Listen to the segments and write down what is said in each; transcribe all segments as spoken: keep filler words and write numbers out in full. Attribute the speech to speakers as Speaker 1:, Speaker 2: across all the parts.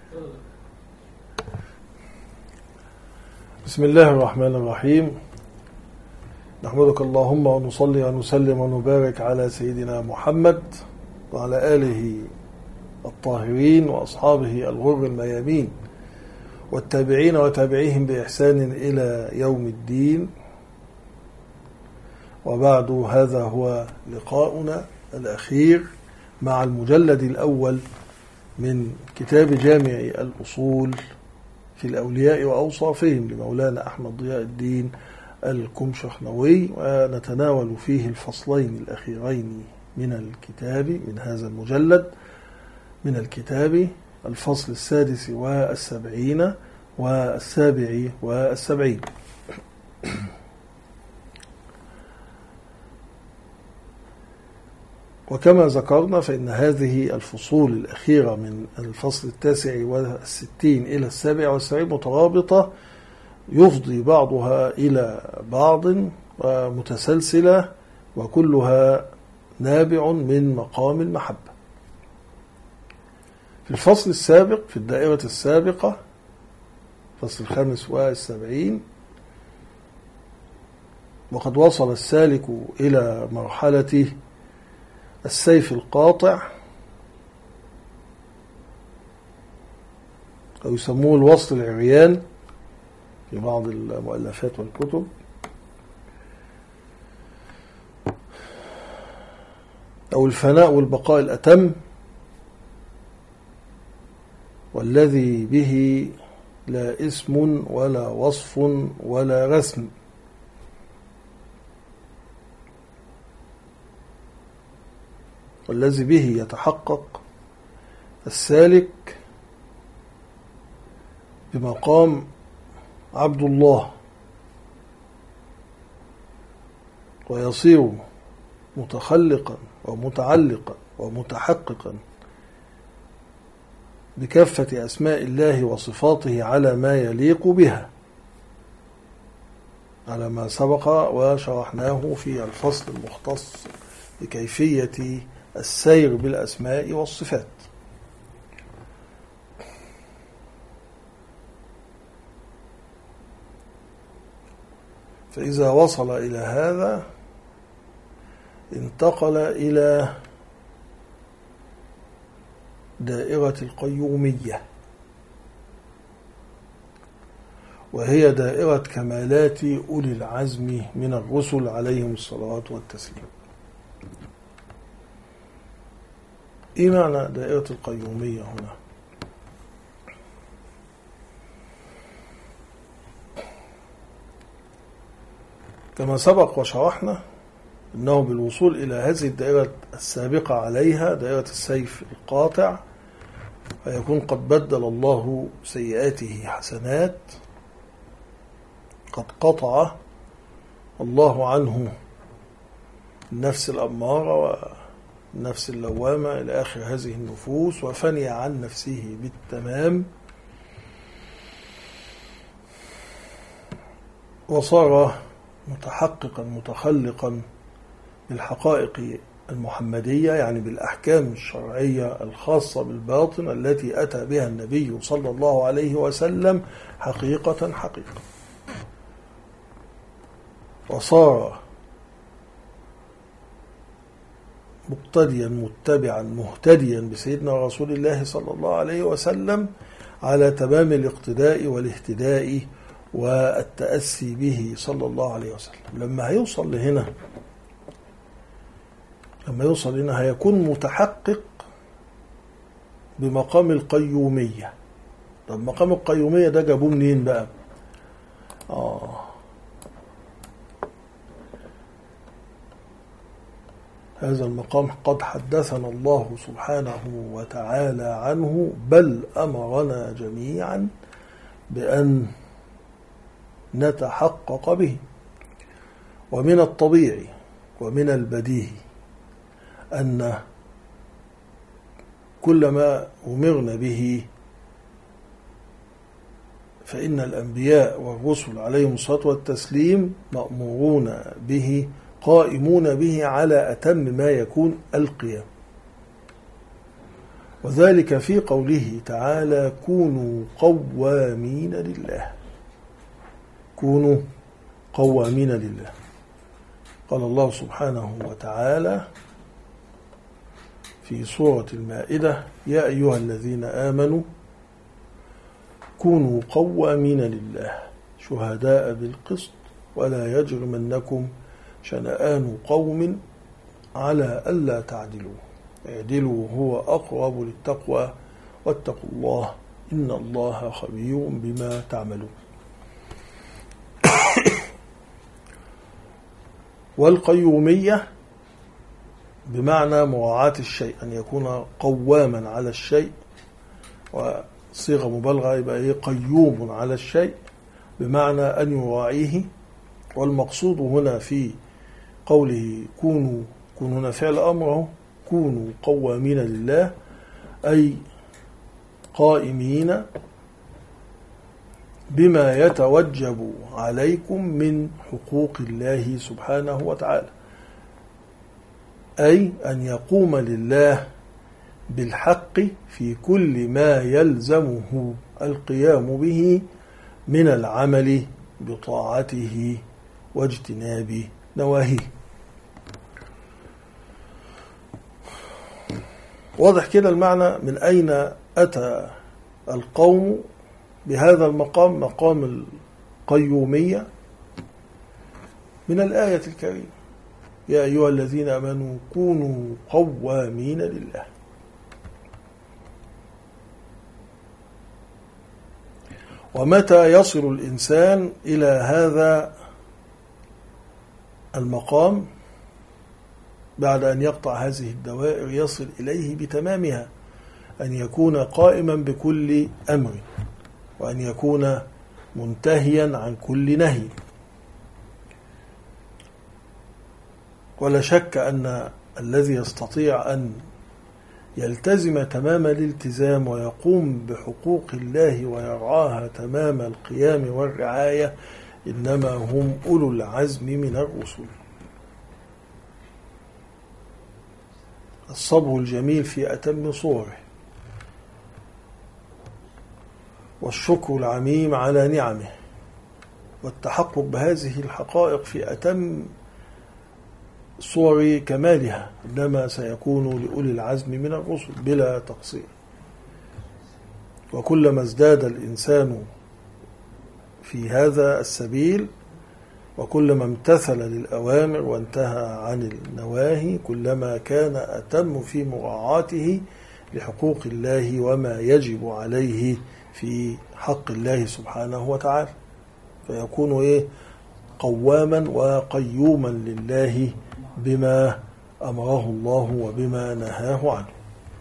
Speaker 1: بسم الله الرحمن الرحيم. نحمدك اللهم ونصلي ونسلم ونبارك على سيدنا محمد وعلى آله الطاهرين وأصحابه الغر الميامين والتابعين وتابعيهم بإحسان إلى يوم الدين. وبعد، هذا هو لقاؤنا الأخير مع المجلد الأول من كتاب جامع الأصول في الأولياء وأوصافهم لمولانا أحمد ضياء الدين الكمشخنوي، ونتناول فيه الفصلين الأخيرين من الكتاب من هذا المجلد من الكتاب، الفصل السادس والسبعين والسابع والسبعين. وكما ذكرنا فإن هذه الفصول الأخيرة من الفصل التاسع والستين إلى السابع والسبعين مترابطة، يفضي بعضها إلى بعض ومتسلسلة، وكلها نابع من مقام المحبة. في الفصل السابق في الدائرة السابقة فصل الخامس والسبعين، وقد وصل السالك إلى مرحلة السيف القاطع، أو يسموه الوصل العريان في بعض المؤلفات والكتب، أو الفناء والبقاء الأتم، والذي به لا اسم ولا وصف ولا رسم، والذي به يتحقق السالك بمقام عبد الله، ويصير متخلقا ومتعلقا ومتحققا بكافة أسماء الله وصفاته على ما يليق بها، على ما سبق وشرحناه في الفصل المختص بكيفية السير بالأسماء والصفات. فإذا وصل إلى هذا انتقل إلى دائرة القيومية، وهي دائرة كمالات أولي العزم من الرسل عليهم الصلوات والتسليم. إيه معنى دائرة القيومية هنا؟ كما سبق وشرحنا أنه بالوصول إلى هذه الدائرة السابقة عليها دائرة السيف القاطع، فيكون قد بدل الله سيئاته حسنات، قد قطع الله عنه النفس الأمارة والنفس اللوامة إلى آخر هذه النفوس، وفني عن نفسه بالتمام، وصار متحققا متخلقا بالحقائق المحمدية، يعني بالأحكام الشرعية الخاصة بالباطن التي أتى بها النبي صلى الله عليه وسلم حقيقة حقيقة. وصار مقتديا متبعا مهتديا بسيدنا رسول الله صلى الله عليه وسلم على تمام الاقتداء والاهتداء والتأسي به صلى الله عليه وسلم. لما هيوصل لهنا لما يوصل هنا هيكون متحقق بمقام القيومية. طب مقام القيومية ده جابوه منين بقى؟ آه هذا المقام قد حدثنا الله سبحانه وتعالى عنه، بل أمرنا جميعا بأن نتحقق به. ومن الطبيعي ومن البديهي أن كل ما أمرنا به فإن الأنبياء والرسل عليهم الصلاة والتسليم مأمورون به، قائمون به على أتم ما يكون القيام. وذلك في قوله تعالى كونوا قوامين لله. كونوا قوامين لله. قال الله سبحانه وتعالى في سورة المائدة يا أيها الذين آمنوا كونوا قوامين لله شهداء بالقسط ولا يجرمنكم شنآن قوم على ألا تعدلوا اعدلوا هو أقرب للتقوى واتقوا الله إن الله خبير بما تعملون. والقيومية بمعنى مراعاة الشيء، أن يكون قواما على الشيء، وصيغة مبالغة يبقى إيه قيوم على الشيء بمعنى أن يراعيه. والمقصود هنا في قوله كونوا كونوا هنا فعل أمره كونوا قوامين لله أي قائمين بما يتوجب عليكم من حقوق الله سبحانه وتعالى، أي أن يقوم لله بالحق في كل ما يلزمه القيام به من العمل بطاعته واجتناب نواهيه. واضح كده المعنى من أين أتى القوم بهذا المقام، مقام القيومية، من الآية الكريمة يا أيها الذين آمنوا كونوا قوامين لله. ومتى يصل الإنسان إلى هذا المقام بعد أن يقطع هذه الدوائر يصل إليه بتمامها، أن يكون قائما بكل أمر، وأن يكون منتهيا عن كل نهي. ولا شك أن الذي يستطيع أن يلتزم تمام الالتزام ويقوم بحقوق الله ويرعاها تمام القيام والرعاية إنما هم أولو العزم من الرسل. الصبر الجميل في أتم صوره، والشكر العميم على نعمه، والتحقق بهذه الحقائق في أتم صور كمالها إنما سيكون لأولي العزم من الرسل بلا تقصير. وكلما ازداد الإنسان في هذا السبيل وكلما امتثل للأوامر وانتهى عن النواهي كلما كان أتم في مراعاته لحقوق الله وما يجب عليه في حق الله سبحانه وتعالى، فيكون إيه قواما وقيوما لله بما أمره الله وبما نهاه عنه.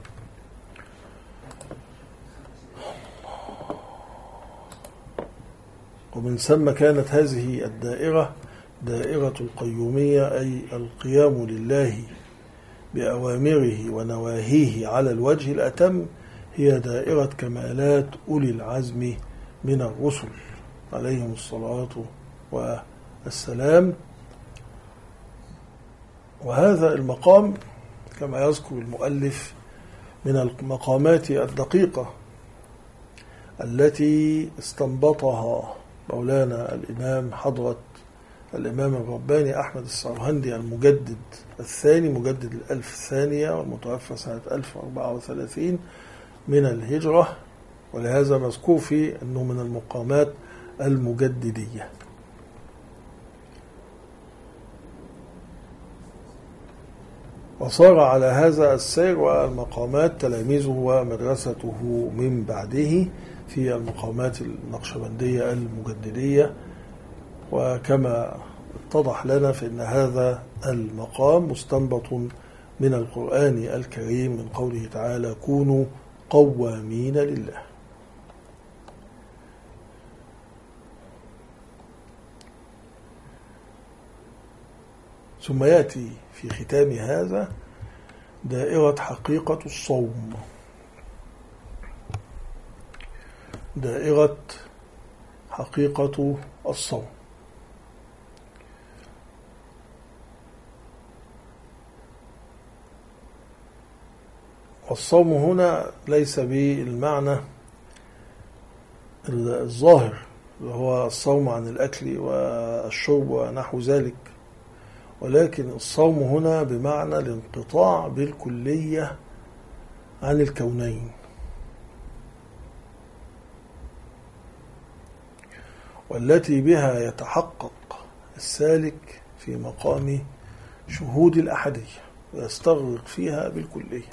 Speaker 1: ومن ثم كانت هذه الدائرة دائرة القيومية أي القيام لله بأوامره ونواهيه على الوجه الأتم هي دائرة كمالات أولي العزم من الرسل عليهم الصلاة والسلام. وهذا المقام كما يذكر المؤلف من المقامات الدقيقة التي استنبطها مولانا الإمام حضرة الإمام الرباني أحمد السرهندي المجدد الثاني مجدد الألف الثانية والمتوفى سنة ألف وأربعة وثلاثين من الهجرة، ولهذا مذكور في أنه من المقامات المجددية. وصار على هذا السير والمقامات تلاميذه ومدرسته من بعده في المقامات النقشبندية المجددية. وكما اتضح لنا فإن هذا المقام مستنبط من القرآن الكريم من قوله تعالى كونوا قوامين لله. ثم يأتي في ختام هذا دائرة حقيقة الصوم، دائرة حقيقة الصوم. والصوم هنا ليس بالمعنى الظاهر اللي هو الصوم عن الأكل والشرب ونحو ذلك، ولكن الصوم هنا بمعنى الانقطاع بالكلية عن الكونين، والتي بها يتحقق السالك في مقام شهود الأحدية ويستغرق فيها بالكلية.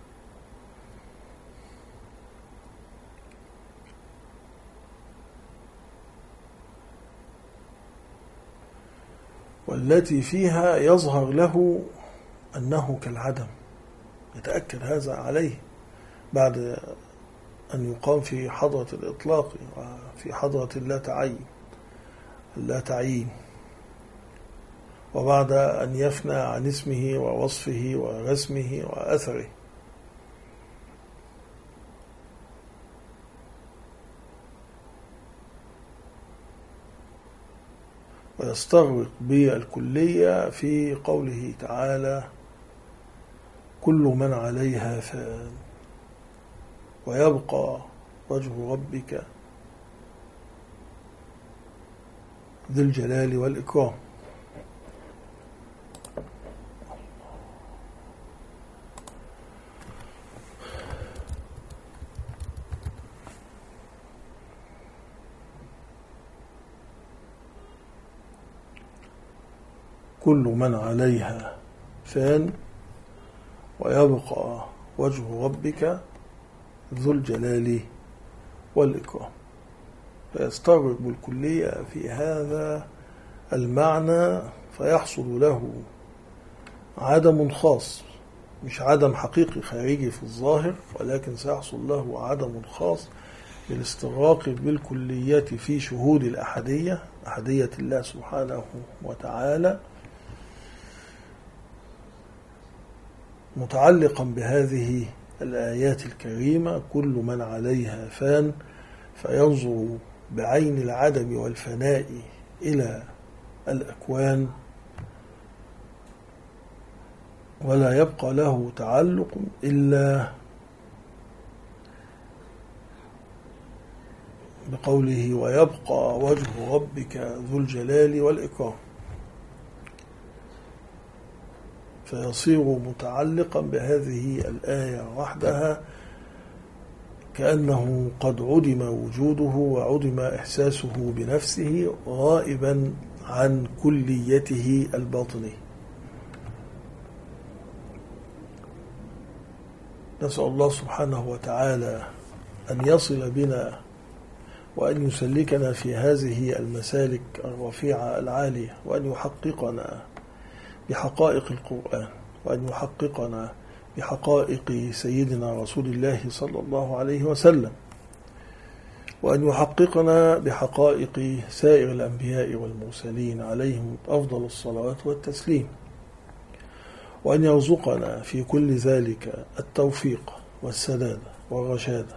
Speaker 1: والتي فيها يظهر له أنه كالعدم، يتأكد هذا عليه بعد أن يقام في حضرة الإطلاق وفي حضرة اللا تعين اللا تعيين وبعد أن يفنى عن اسمه ووصفه ورسمه وأثره. ويستغرق بالكلية في قوله تعالى: كل من عليها فان ويبقى وجه ربك ذي الجلال والإكرام. كل من عليها فان ويبقى وجه ربك ذو الجلال والإكرام. فيستغرق بالكلية في هذا المعنى، فيحصل له عدم خاص، مش عدم حقيقي خارجي في الظاهر، ولكن سيحصل له عدم خاص بالاستغراق بالكلية في شهود الأحدية، أحدية الله سبحانه وتعالى، متعلقا بهذه الآيات الكريمة: كل من عليها فان، فينظر بعين العدم والفناء إلى الأكوان ولا يبقى له تعلق إلا بقوله: ويبقى وجه ربك ذو الجلال والإكرام. فيصير متعلقا بهذه الآية وحدها، كأنه قد عدم وجوده وعدم إحساسه بنفسه، غائبا عن كليته الباطنية. نسأل الله سبحانه وتعالى أن يصل بنا وأن يسلكنا في هذه المسالك الرفيعة العالية، وأن يحققنا بحقائق القرآن، وأن يحققنا بحقائق سيدنا رسول الله صلى الله عليه وسلم، وأن يحققنا بحقائق سائر الأنبياء والمرسلين عليهم أفضل الصلوات والتسليم، وأن يرزقنا في كل ذلك التوفيق والسداد والرشاد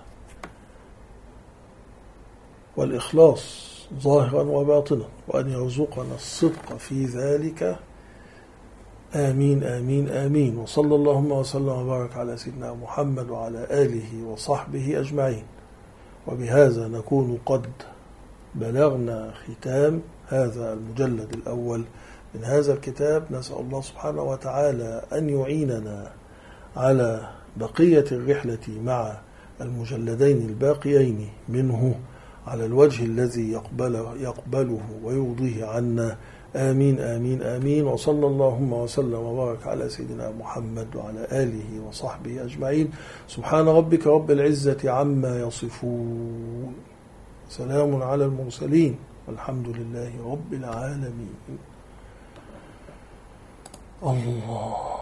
Speaker 1: والإخلاص ظاهرا وباطنا، وأن يرزقنا الصدق في ذلك. آمين آمين آمين. وصلى اللهم وسلم وبارك على سيدنا محمد وعلى آله وصحبه أجمعين. وبهذا نكون قد بلغنا ختام هذا المجلد الأول من هذا الكتاب. نسأل الله سبحانه وتعالى أن يعيننا على بقية الرحلة مع المجلدين الباقيين منه على الوجه الذي يقبله, يقبله ويرضيه عنا. آمين آمين آمين. وصلى اللهم وسلم وبارك على سيدنا محمد وعلى آله وصحبه أجمعين. سبحان ربك رب العزة عما يصفون، سلام على المرسلين، والحمد لله رب العالمين. الله